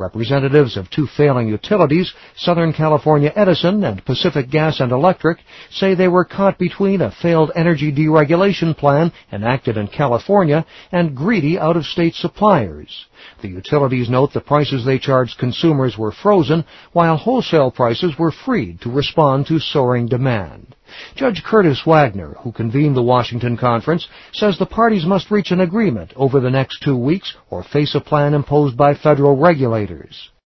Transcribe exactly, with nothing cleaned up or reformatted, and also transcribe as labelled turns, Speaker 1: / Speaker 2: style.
Speaker 1: Representatives of two failing utilities, Southern California Edison and Pacific Gas and Electric, say they were caught between a failed energy deregulation plan enacted in California and greedy out-of-state suppliers. The utilities note the prices they charged consumers were frozen, while wholesale prices were freed to respond to soaring demand. Judge Curtis Wagner, who convened the Washington conference, says the parties must reach an agreement over the next two weeks or face a plan imposed by federal regulators.